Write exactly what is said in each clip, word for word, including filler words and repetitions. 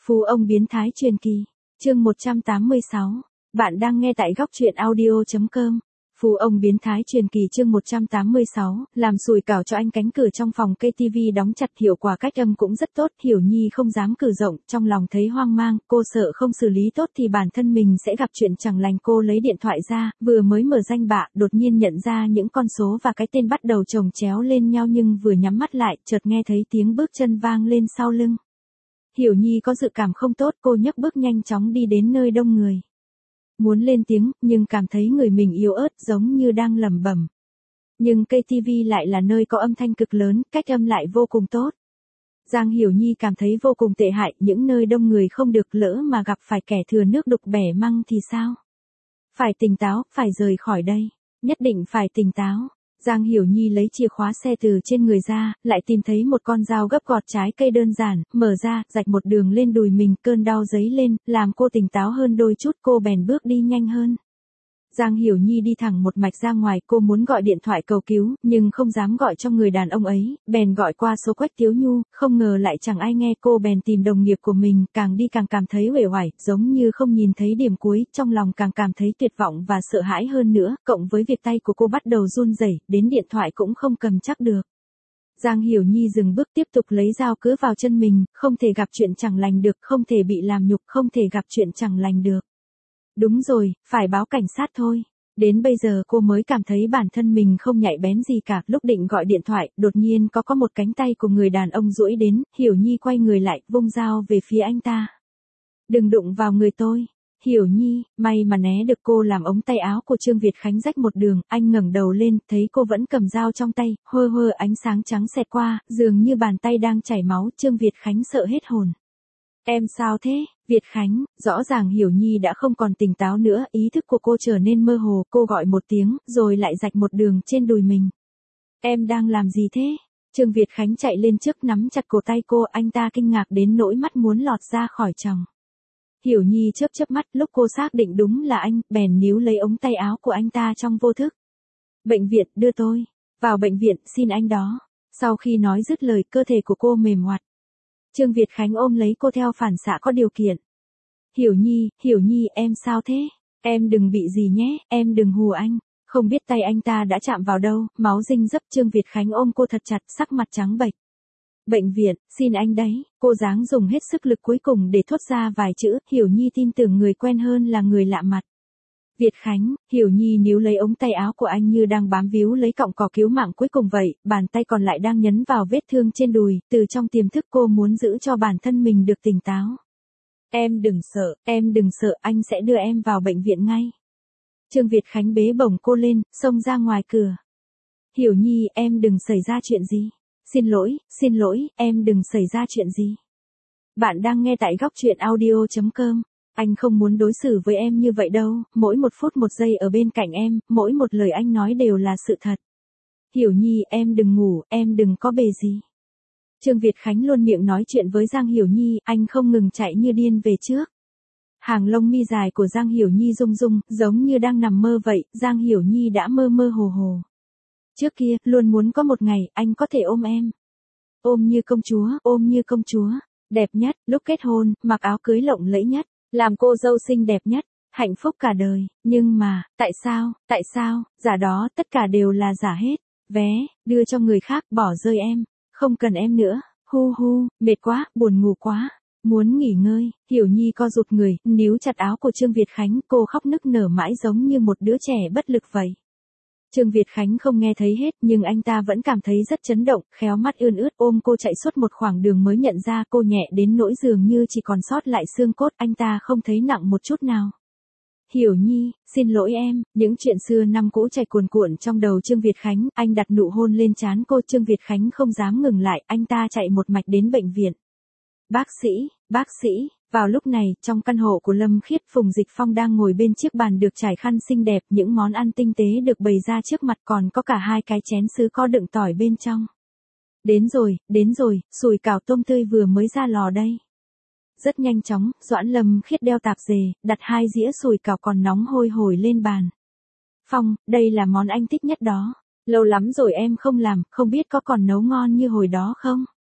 Phú ông biến thái truyền kỳ, chương một trăm tám mươi sáu. Bạn đang nghe tại góc truyện audio chấm com. Phú ông biến thái truyền kỳ chương một trăm tám mươi sáu, làm sùi cảo cho anh. Cánh cửa trong phòng cây tivi đóng chặt, hiệu quả cách âm cũng rất tốt. Hiểu Nhi không dám cử rộng, trong lòng thấy hoang mang, cô sợ không xử lý tốt thì bản thân mình sẽ gặp chuyện chẳng lành. Cô lấy điện thoại ra, vừa mới mở danh bạ, đột nhiên nhận ra những con số và cái tên bắt đầu chồng chéo lên nhau, nhưng vừa nhắm mắt lại, chợt nghe thấy tiếng bước chân vang lên sau lưng. Hiểu Nhi có dự cảm không tốt, cô nhấc bước nhanh chóng đi đến nơi đông người. Muốn lên tiếng, nhưng cảm thấy người mình yếu ớt, giống như đang lẩm bẩm. Nhưng cây tivi lại là nơi có âm thanh cực lớn, cách âm lại vô cùng tốt. Giang Hiểu Nhi cảm thấy vô cùng tệ hại, những nơi đông người không được, lỡ mà gặp phải kẻ thừa nước đục bẻ măng thì sao? Phải tỉnh táo, phải rời khỏi đây. Nhất định phải tỉnh táo. Giang Hiểu Nhi lấy chìa khóa xe từ trên người ra, lại tìm thấy một con dao gấp gọt trái cây đơn giản, mở ra, rạch một đường lên đùi mình, cơn đau dấy lên, làm cô tỉnh táo hơn đôi chút, cô bèn bước đi nhanh hơn. Giang Hiểu Nhi đi thẳng một mạch ra ngoài, cô muốn gọi điện thoại cầu cứu, nhưng không dám gọi cho người đàn ông ấy, bèn gọi qua số Quách Tiếu Nhu, không ngờ lại chẳng ai nghe. Cô bèn tìm đồng nghiệp của mình, càng đi càng cảm thấy uể oải, giống như không nhìn thấy điểm cuối, trong lòng càng cảm thấy tuyệt vọng và sợ hãi hơn nữa, cộng với việc tay của cô bắt đầu run rẩy, đến điện thoại cũng không cầm chắc được. Giang Hiểu Nhi dừng bước, tiếp tục lấy dao cứa vào chân mình, không thể gặp chuyện chẳng lành được, không thể bị làm nhục, không thể gặp chuyện chẳng lành được. Đúng rồi, phải báo cảnh sát thôi. Đến bây giờ cô mới cảm thấy bản thân mình không nhạy bén gì cả. Lúc định gọi điện thoại, đột nhiên có có một cánh tay của người đàn ông duỗi đến, Hiểu Nhi quay người lại, vung dao về phía anh ta. Đừng đụng vào người tôi. Hiểu Nhi, may mà né được. Cô làm ống tay áo của Trương Việt Khánh rách một đường, anh ngẩng đầu lên, thấy cô vẫn cầm dao trong tay, hơ hơ ánh sáng trắng xẹt qua, dường như bàn tay đang chảy máu. Trương Việt Khánh sợ hết hồn. Em sao thế? Việt Khánh, rõ ràng Hiểu Nhi đã không còn tỉnh táo nữa, ý thức của cô trở nên mơ hồ, cô gọi một tiếng, rồi lại rạch một đường trên đùi mình. Em đang làm gì thế? Trương Việt Khánh chạy lên trước nắm chặt cổ tay cô, anh ta kinh ngạc đến nỗi mắt muốn lọt ra khỏi tròng. Hiểu Nhi chớp chớp mắt, lúc cô xác định đúng là anh, bèn níu lấy ống tay áo của anh ta trong vô thức. Bệnh viện, đưa tôi. Vào bệnh viện, xin anh đó. Sau khi nói dứt lời, cơ thể của cô mềm oặt. Trương Việt Khánh ôm lấy cô theo phản xạ có điều kiện. Hiểu Nhi, Hiểu Nhi, em sao thế? Em đừng bị gì nhé, em đừng hù anh. Không biết tay anh ta đã chạm vào đâu, máu rinh rấp. Trương Việt Khánh ôm cô thật chặt, sắc mặt trắng bệch. Bệnh viện, xin anh đấy. Cô dáng dùng hết sức lực cuối cùng để thốt ra vài chữ. Hiểu Nhi tin tưởng người quen hơn là người lạ mặt. Việt Khánh, Hiểu Nhi níu lấy ống tay áo của anh như đang bám víu lấy cọng cỏ cứu mạng cuối cùng vậy, bàn tay còn lại đang nhấn vào vết thương trên đùi, từ trong tiềm thức cô muốn giữ cho bản thân mình được tỉnh táo. Em đừng sợ, em đừng sợ, anh sẽ đưa em vào bệnh viện ngay. Trương Việt Khánh bế bổng cô lên, xông ra ngoài cửa. Hiểu Nhi, em đừng xảy ra chuyện gì. Xin lỗi, xin lỗi, em đừng xảy ra chuyện gì. Bạn đang nghe tại góc truyện audio chấm com. Anh không muốn đối xử với em như vậy đâu, mỗi một phút một giây ở bên cạnh em, mỗi một lời anh nói đều là sự thật. Hiểu Nhi, em đừng ngủ, em đừng có bề gì. Trương Việt Khánh luôn miệng nói chuyện với Giang Hiểu Nhi, anh không ngừng chạy như điên về trước. Hàng lông mi dài của Giang Hiểu Nhi rung rung, giống như đang nằm mơ vậy. Giang Hiểu Nhi đã mơ mơ hồ hồ. Trước kia, luôn muốn có một ngày, anh có thể ôm em. Ôm như công chúa, ôm như công chúa. Đẹp nhất, lúc kết hôn, mặc áo cưới lộng lẫy nhất. Làm cô dâu xinh đẹp nhất, hạnh phúc cả đời. Nhưng mà, tại sao, tại sao, giả đó, tất cả đều là giả hết. Vé, đưa cho người khác, bỏ rơi em. Không cần em nữa, hu hu, mệt quá, buồn ngủ quá. Muốn nghỉ ngơi. Hiểu Nhi co rụt người, níu chặt áo của Trương Việt Khánh, cô khóc nức nở mãi giống như một đứa trẻ bất lực vậy. Trương Việt Khánh không nghe thấy hết, nhưng anh ta vẫn cảm thấy rất chấn động, khéo mắt ươn ướt ôm cô chạy suốt một khoảng đường mới nhận ra cô nhẹ đến nỗi dường như chỉ còn sót lại xương cốt, anh ta không thấy nặng một chút nào. Hiểu Nhi, xin lỗi em, những chuyện xưa năm cũ chảy cuồn cuộn trong đầu Trương Việt Khánh, anh đặt nụ hôn lên trán cô. Trương Việt Khánh không dám ngừng lại, anh ta chạy một mạch đến bệnh viện. Bác sĩ, bác sĩ. Vào lúc này, trong căn hộ của Lâm Khiết, Phùng Dịch Phong đang ngồi bên chiếc bàn được trải khăn xinh đẹp, những món ăn tinh tế được bày ra trước mặt, còn có cả hai cái chén sứ có đựng tỏi bên trong. Đến rồi, đến rồi, sùi cảo tôm tươi vừa mới ra lò đây. Rất nhanh chóng, Doãn Lâm Khiết đeo tạp dề, đặt hai dĩa sùi cảo còn nóng hôi hổi lên bàn. Phong, đây là món anh thích nhất đó. Lâu lắm rồi em không làm, không biết có còn nấu ngon như hồi đó không?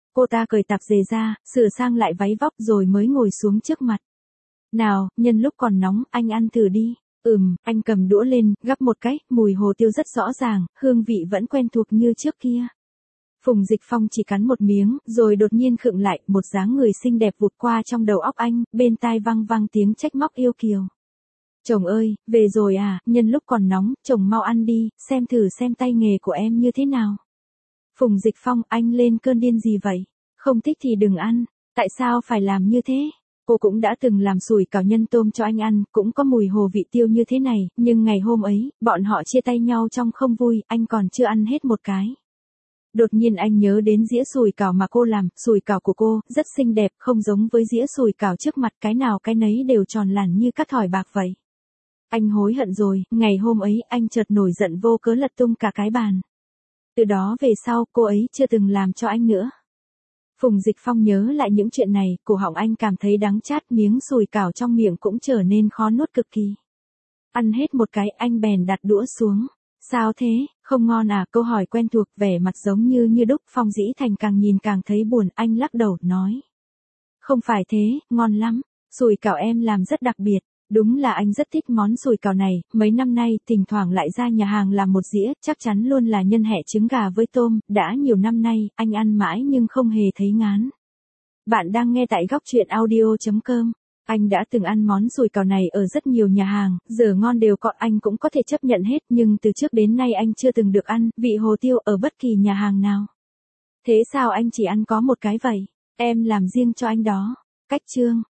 Cô ta cởi tạp dề ra, sửa sang lại váy vóc rồi mới ngồi xuống trước mặt. Nào, nhân lúc còn nóng, anh ăn thử đi. Ừm, anh cầm đũa lên, gắp một cái, mùi hồ tiêu rất rõ ràng, hương vị vẫn quen thuộc như trước kia. Phùng Dịch Phong chỉ cắn một miếng, rồi đột nhiên khựng lại, một dáng người xinh đẹp vụt qua trong đầu óc anh, bên tai vang vang tiếng trách móc yêu kiều. Chồng ơi, về rồi à, nhân lúc còn nóng, chồng mau ăn đi, xem thử xem tay nghề của em như thế nào. Phùng Dịch Phong, anh lên cơn điên gì vậy? Không thích thì đừng ăn, tại sao phải làm như thế? Cô cũng đã từng làm sủi cảo nhân tôm cho anh ăn, cũng có mùi hồ vị tiêu như thế này, nhưng ngày hôm ấy, bọn họ chia tay nhau trong không vui, anh còn chưa ăn hết một cái. Đột nhiên anh nhớ đến dĩa sủi cảo mà cô làm, sủi cảo của cô, rất xinh đẹp, không giống với dĩa sủi cảo trước mặt, cái nào cái nấy đều tròn làn như các thỏi bạc vậy. Anh hối hận rồi, ngày hôm ấy anh chợt nổi giận vô cớ lật tung cả cái bàn. Từ đó về sau, cô ấy chưa từng làm cho anh nữa. Phùng Dịch Phong nhớ lại những chuyện này, cổ họng anh cảm thấy đắng chát, miếng sủi cảo trong miệng cũng trở nên khó nuốt cực kỳ. Ăn hết một cái, anh bèn đặt đũa xuống. Sao thế, không ngon à? Câu hỏi quen thuộc, vẻ mặt giống như như đúc. Phong Dĩ Thành càng nhìn càng thấy buồn, anh lắc đầu, nói. Không phải thế, ngon lắm, sủi cảo em làm rất đặc biệt. Đúng là anh rất thích món sủi cảo này, mấy năm nay, thỉnh thoảng lại ra nhà hàng làm một dĩa, chắc chắn luôn là nhân hẹ trứng gà với tôm, đã nhiều năm nay, anh ăn mãi nhưng không hề thấy ngán. Bạn đang nghe tại góc truyện audio chấm com. Anh đã từng ăn món sủi cảo này ở rất nhiều nhà hàng, giờ ngon đều có, anh cũng có thể chấp nhận hết, nhưng từ trước đến nay anh chưa từng được ăn vị hồ tiêu ở bất kỳ nhà hàng nào. Thế sao anh chỉ ăn có một cái vậy? Em làm riêng cho anh đó. Cách chương